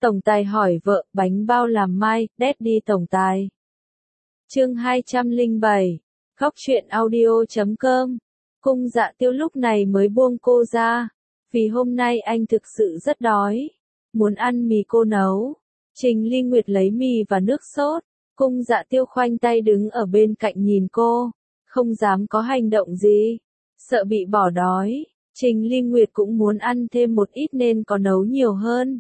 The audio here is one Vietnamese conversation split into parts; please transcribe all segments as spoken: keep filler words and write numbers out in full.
Tổng tài hỏi vợ, bánh bao làm mai, Daddy tổng tài. Chương hai trăm lẻ bảy, Góc truyện audio chấm com. Cung Dạ Tiêu lúc này mới buông cô ra, vì hôm nay anh thực sự rất đói, muốn ăn mì cô nấu. Trình Ly Nguyệt lấy mì và nước sốt, Cung Dạ Tiêu khoanh tay đứng ở bên cạnh nhìn cô, không dám có hành động gì, sợ bị bỏ đói. Trình Ly Nguyệt cũng muốn ăn thêm một ít nên có nấu nhiều hơn.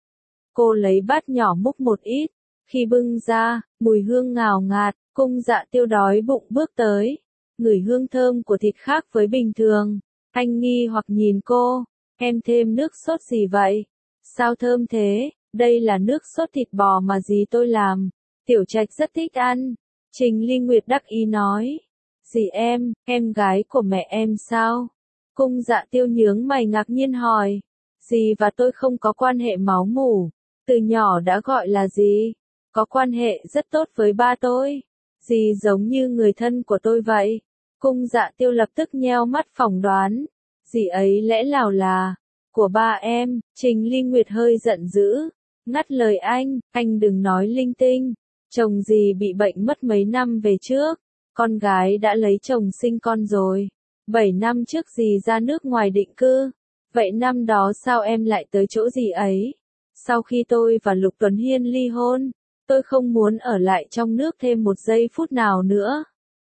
Cô lấy bát nhỏ múc một ít, khi bưng ra, mùi hương ngào ngạt, Cung Dạ Tiêu đói bụng bước tới, ngửi hương thơm của thịt khác với bình thường. Anh nghi hoặc nhìn cô, em thêm nước sốt gì vậy? Sao thơm thế? Đây là nước sốt thịt bò mà dì tôi làm, Tiểu Trạch rất thích ăn. Trình Ly Nguyệt đắc ý nói. Dì em, em gái của mẹ em sao? Cung Dạ Tiêu nhướng mày ngạc nhiên hỏi. Dì và tôi không có quan hệ máu mủ, từ nhỏ đã gọi là dì, có quan hệ rất tốt với ba tôi. Dì giống như người thân của tôi vậy. Cung Dạ Tiêu lập tức nheo mắt phỏng đoán. Dì ấy lẽ nào là của ba em? Trình Ly Nguyệt hơi giận dữ, ngắt lời anh, anh đừng nói linh tinh. Chồng dì bị bệnh mất mấy năm về trước, con gái đã lấy chồng sinh con rồi. Bảy năm trước dì ra nước ngoài định cư. Vậy năm đó sao em lại tới chỗ dì ấy? Sau khi tôi và Lục Tuấn Hiên ly hôn, tôi không muốn ở lại trong nước thêm một giây phút nào nữa.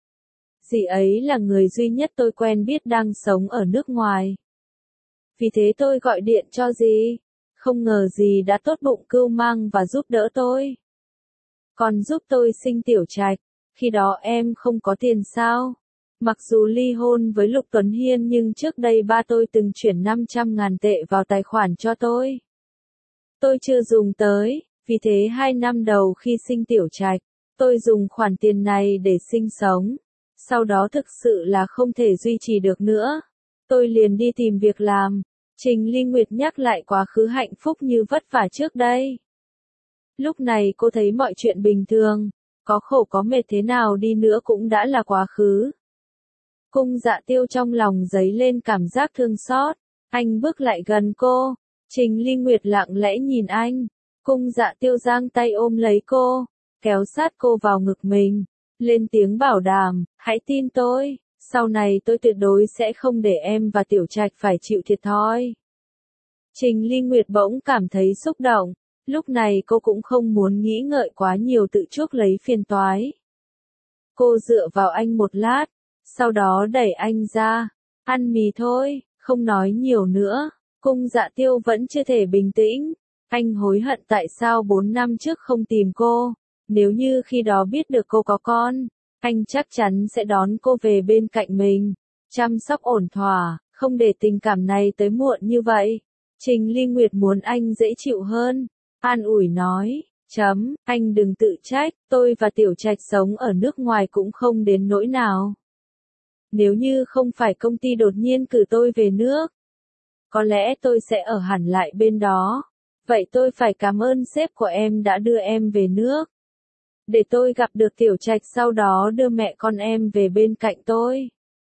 Dì ấy là người duy nhất tôi quen biết đang sống ở nước ngoài. Vì thế tôi gọi điện cho dì, không ngờ dì đã tốt bụng cưu mang và giúp đỡ tôi. Còn giúp tôi sinh Tiểu Trạch, khi đó em không có tiền sao? Mặc dù ly hôn với Lục Tuấn Hiên nhưng trước đây ba tôi từng chuyển năm trăm ngàn tệ vào tài khoản cho tôi. Tôi chưa dùng tới, vì thế hai năm đầu khi sinh Tiểu Trạch, tôi dùng khoản tiền này để sinh sống. Sau đó thực sự là không thể duy trì được nữa. Tôi liền đi tìm việc làm. Trình Ly Nguyệt nhắc lại quá khứ hạnh phúc như vất vả trước đây. Lúc này cô thấy mọi chuyện bình thường, có khổ có mệt thế nào đi nữa cũng đã là quá khứ. Cung Dạ Tiêu trong lòng dấy lên cảm giác thương xót, anh bước lại gần cô, Trình Ly Nguyệt lặng lẽ nhìn anh, Cung Dạ Tiêu giang tay ôm lấy cô, kéo sát cô vào ngực mình, lên tiếng bảo đảm, hãy tin tôi, sau này tôi tuyệt đối sẽ không để em và Tiểu Trạch phải chịu thiệt thòi. Trình Ly Nguyệt bỗng cảm thấy xúc động, lúc này cô cũng không muốn nghĩ ngợi quá nhiều tự chuốc lấy phiền toái. Cô dựa vào anh một lát, sau đó đẩy anh ra, ăn mì thôi, không nói nhiều nữa. Cung Dạ Tiêu vẫn chưa thể bình tĩnh, anh hối hận tại sao bốn năm trước không tìm cô, nếu như khi đó biết được cô có con, anh chắc chắn sẽ đón cô về bên cạnh mình, chăm sóc ổn thỏa, không để tình cảm này tới muộn như vậy. Trình Ly Nguyệt muốn anh dễ chịu hơn, an ủi nói, chấm, anh đừng tự trách, tôi và Tiểu Trạch sống ở nước ngoài cũng không đến nỗi nào. Nếu như không phải công ty đột nhiên cử tôi về nước, có lẽ tôi sẽ ở hẳn lại bên đó. Vậy tôi phải cảm ơn sếp của em đã đưa em về nước, để tôi gặp được Tiểu Trạch sau đó đưa mẹ con em về bên cạnh tôi.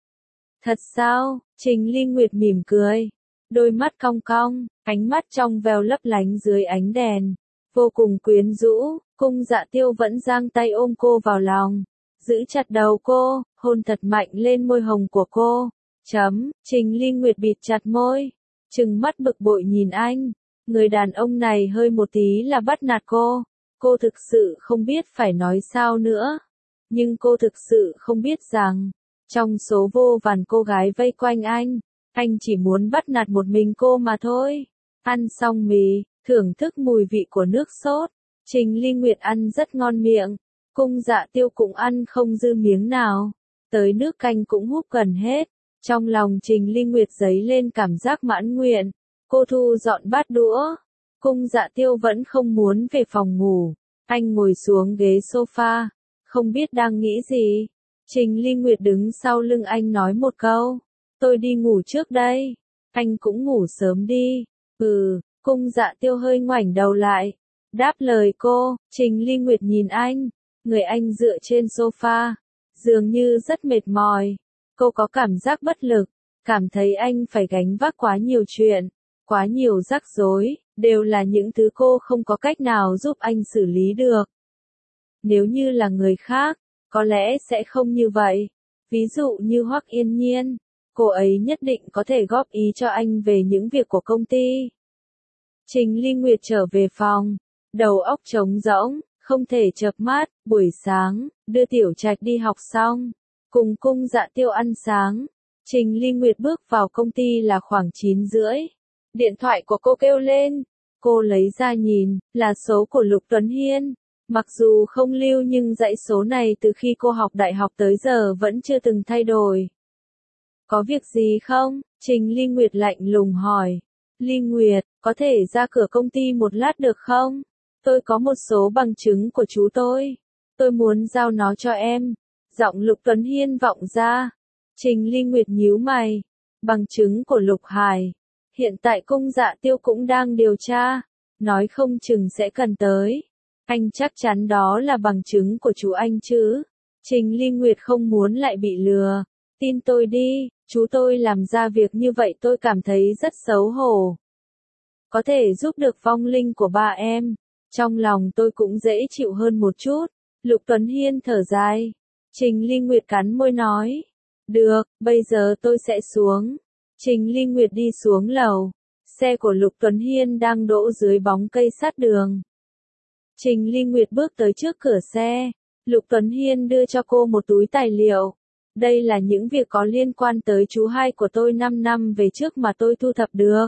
Thật sao? Trình Ly Nguyệt mỉm cười, đôi mắt cong cong, ánh mắt trong veo lấp lánh dưới ánh đèn, vô cùng quyến rũ. Cung Dạ Tiêu vẫn giang tay ôm cô vào lòng, giữ chặt đầu cô, hôn thật mạnh lên môi hồng của cô. Chấm, Trình Ly Nguyệt bịt chặt môi, trừng mắt bực bội nhìn anh, người đàn ông này hơi một tí là bắt nạt cô. Cô thực sự không biết phải nói sao nữa, nhưng cô thực sự không biết rằng, trong số vô vàn cô gái vây quanh anh, anh chỉ muốn bắt nạt một mình cô mà thôi. Ăn xong mì, thưởng thức mùi vị của nước sốt, Trình Ly Nguyệt ăn rất ngon miệng, Cung Dạ Tiêu cũng ăn không dư miếng nào, tới nước canh cũng húp gần hết. Trong lòng Trình Ly Nguyệt dấy lên cảm giác mãn nguyện, cô thu dọn bát đũa. Cung Dạ Tiêu vẫn không muốn về phòng ngủ, anh ngồi xuống ghế sofa, không biết đang nghĩ gì. Trình Ly Nguyệt đứng sau lưng anh nói một câu, tôi đi ngủ trước đây, anh cũng ngủ sớm đi. Ừ, Cung Dạ Tiêu hơi ngoảnh đầu lại, đáp lời cô. Trình Ly Nguyệt nhìn anh, người anh dựa trên sofa, dường như rất mệt mỏi. Cô có cảm giác bất lực, cảm thấy anh phải gánh vác quá nhiều chuyện, quá nhiều rắc rối, đều là những thứ cô không có cách nào giúp anh xử lý được. Nếu như là người khác, có lẽ sẽ không như vậy. Ví dụ như Hoắc Yên Nhiên, cô ấy nhất định có thể góp ý cho anh về những việc của công ty. Trình Ly Nguyệt trở về phòng, đầu óc trống rỗng, không thể chợp mắt. Buổi sáng, đưa Tiểu Trạch đi học xong, cùng Cung Dạ Tiêu ăn sáng. Trình Ly Nguyệt bước vào công ty là khoảng chín rưỡi. Điện thoại của cô kêu lên, cô lấy ra nhìn, là số của Lục Tuấn Hiên. Mặc dù không lưu nhưng dãy số này từ khi cô học đại học tới giờ vẫn chưa từng thay đổi. Có việc gì không? Trình Ly Nguyệt lạnh lùng hỏi. Ly Nguyệt, có thể ra cửa công ty một lát được không? Tôi có một số bằng chứng của chú tôi. Tôi muốn giao nó cho em. Giọng Lục Tuấn Hiên vọng ra. Trình Ly Nguyệt nhíu mày. Bằng chứng của Lục Hải. Hiện tại Cung Dạ Tiêu cũng đang điều tra. Nói không chừng sẽ cần tới. Anh chắc chắn đó là bằng chứng của chú anh chứ. Trình Ly Nguyệt không muốn lại bị lừa. Tin tôi đi, chú tôi làm ra việc như vậy tôi cảm thấy rất xấu hổ. Có thể giúp được vong linh của ba em. Trong lòng tôi cũng dễ chịu hơn một chút. Lục Tuấn Hiên thở dài. Trình Ly Nguyệt cắn môi nói. Được, bây giờ tôi sẽ xuống. Trình Ly Nguyệt đi xuống lầu. Xe của Lục Tuấn Hiên đang đỗ dưới bóng cây sát đường. Trình Ly Nguyệt bước tới trước cửa xe. Lục Tuấn Hiên đưa cho cô một túi tài liệu. Đây là những việc có liên quan tới chú hai của tôi năm năm về trước mà tôi thu thập được.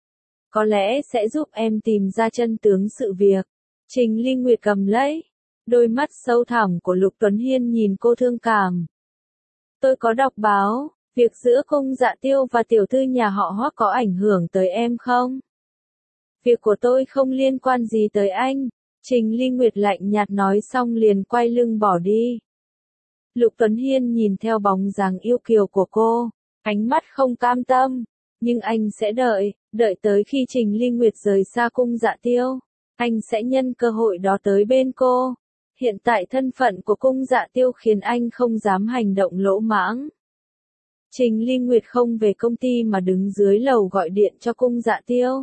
Có lẽ sẽ giúp em tìm ra chân tướng sự việc. Trình Ly Nguyệt cầm lấy. Đôi mắt sâu thẳm của Lục Tuấn Hiên nhìn cô thương cảm. Tôi có đọc báo, việc giữa Cung Dạ Tiêu và tiểu thư nhà họ Hoắc có ảnh hưởng tới em không? Việc của tôi không liên quan gì tới anh. Trình Ly Nguyệt lạnh nhạt nói xong liền quay lưng bỏ đi. Lục Tuấn Hiên nhìn theo bóng dáng yêu kiều của cô, ánh mắt không cam tâm, nhưng anh sẽ đợi, đợi tới khi Trình Ly Nguyệt rời xa Cung Dạ Tiêu, anh sẽ nhân cơ hội đó tới bên cô. Hiện tại thân phận của Cung Dạ Tiêu khiến anh không dám hành động lỗ mãng. Trình Ly Nguyệt không về công ty mà đứng dưới lầu gọi điện cho Cung Dạ Tiêu.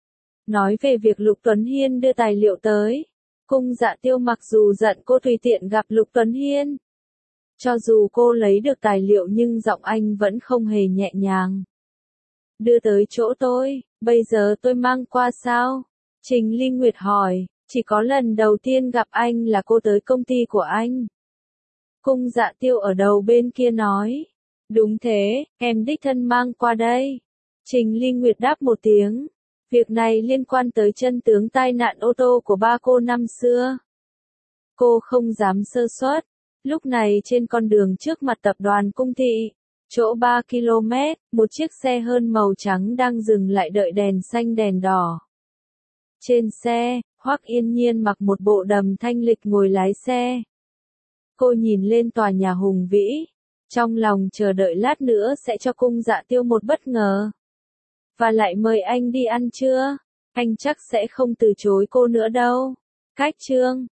Nói về việc Lục Tuấn Hiên đưa tài liệu tới. Cung Dạ Tiêu mặc dù giận cô tùy tiện gặp Lục Tuấn Hiên. Cho dù cô lấy được tài liệu nhưng giọng anh vẫn không hề nhẹ nhàng. Đưa tới chỗ tôi, bây giờ tôi mang qua sao? Trình Ly Nguyệt hỏi, chỉ có lần đầu tiên gặp anh là cô tới công ty của anh. Cung Dạ Tiêu ở đầu bên kia nói. Đúng thế, em đích thân mang qua đây. Trình Ly Nguyệt đáp một tiếng. Việc này liên quan tới chân tướng tai nạn ô tô của ba cô năm xưa. Cô không dám sơ suất. Lúc này trên con đường trước mặt tập đoàn Cung Thị, chỗ ba ki lô mét, một chiếc xe hơn màu trắng đang dừng lại đợi đèn xanh đèn đỏ. Trên xe, Hoắc Yên Nhiên mặc một bộ đầm thanh lịch ngồi lái xe. Cô nhìn lên tòa nhà hùng vĩ, trong lòng chờ đợi lát nữa sẽ cho Cung Dạ Tiêu một bất ngờ. Và lại mời anh đi ăn trưa, anh chắc sẽ không từ chối cô nữa đâu. Cách chương